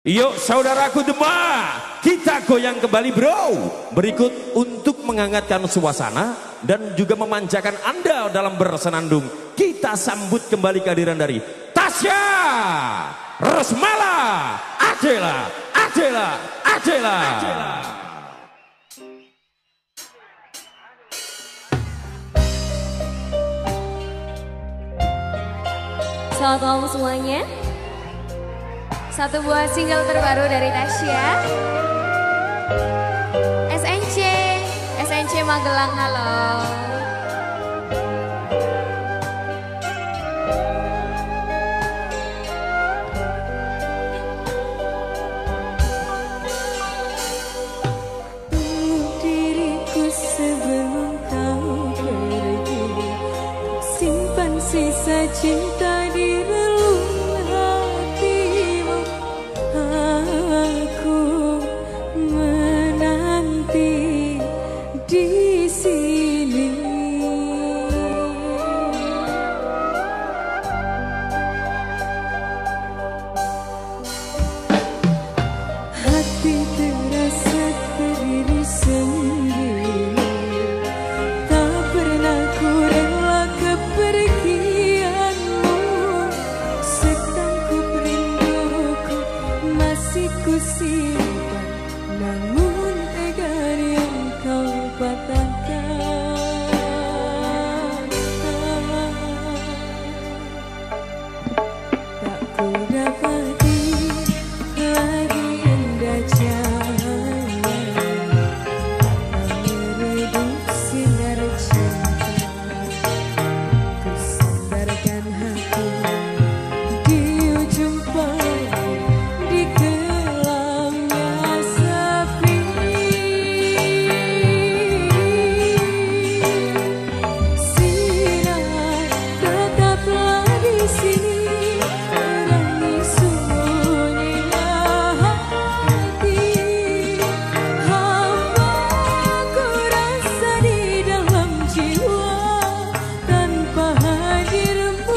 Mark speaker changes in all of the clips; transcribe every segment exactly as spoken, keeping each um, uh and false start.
Speaker 1: Yuk saudaraku Demak, kita goyang kembali bro. Berikut untuk menghangatkan suasana dan juga memanjakan Anda dalam bersenandung, kita sambut kembali kehadiran dari Tasya, Rosmala, Adela, Adela, Adela, Adela.
Speaker 2: Selamat malam semuanya. Satu buah single terbaru dari Tasya, S N C, S N C Magelang, halo.
Speaker 3: Diriku sebelum kau pergi, simpan sisa cinta di relung hatimu. Aku menanti di sini. Hati terasa berdiri sendiri, tak pernah ku rela kepergianmu. Setangkup rinduku masih ku simpan, namun tegar yang kau patahkan. Tak ku dapati lagi indah cahaya meredup sinar cinta. Ku sandarkan hati di ujung pagi, di kelamnya sepi. Sinar tetaplah di sini, terangi sunyinya hati. Hamba ku rasa di dalam jiwa tanpa hadirmu.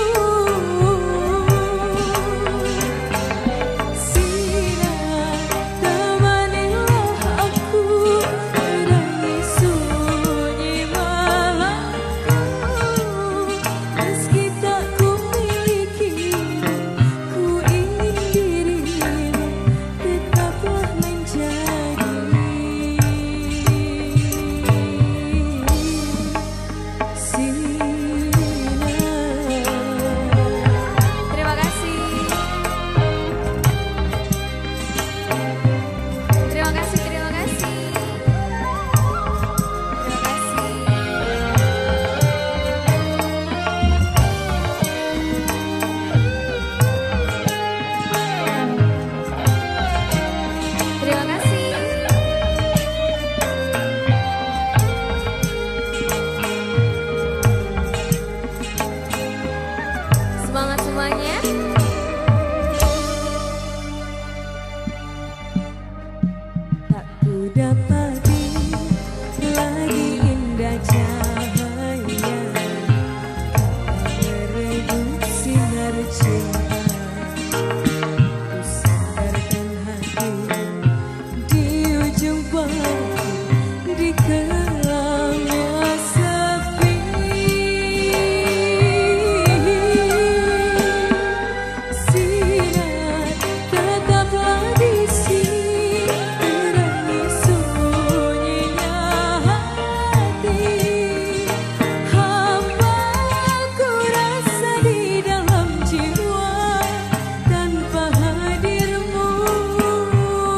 Speaker 3: Sinar temanilah aku, terangi sunyi malamku. Meski tak ku milikimu, ku ingin dirimu tetaplah menjadi sinar.
Speaker 2: Terima kasih. Terima kasih, terima kasih. Terima kasih. Terima kasih. Semangat semuanya.
Speaker 3: Tak ku dapati lagi indah cahaya meredup sinar cinta. Ku sandarkan hati di ujung pagi, di kelamnya sepi. Sinar tetaplah di sini, terangi sunyinya hati. Hamba ku rasa di dalam jiwa tanpa hadirmu.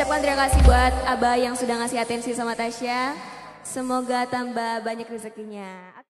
Speaker 2: ucapkan terima kasih buat Abah yang sudah ngasih atensi sama Tasya. Semoga tambah banyak rezekinya.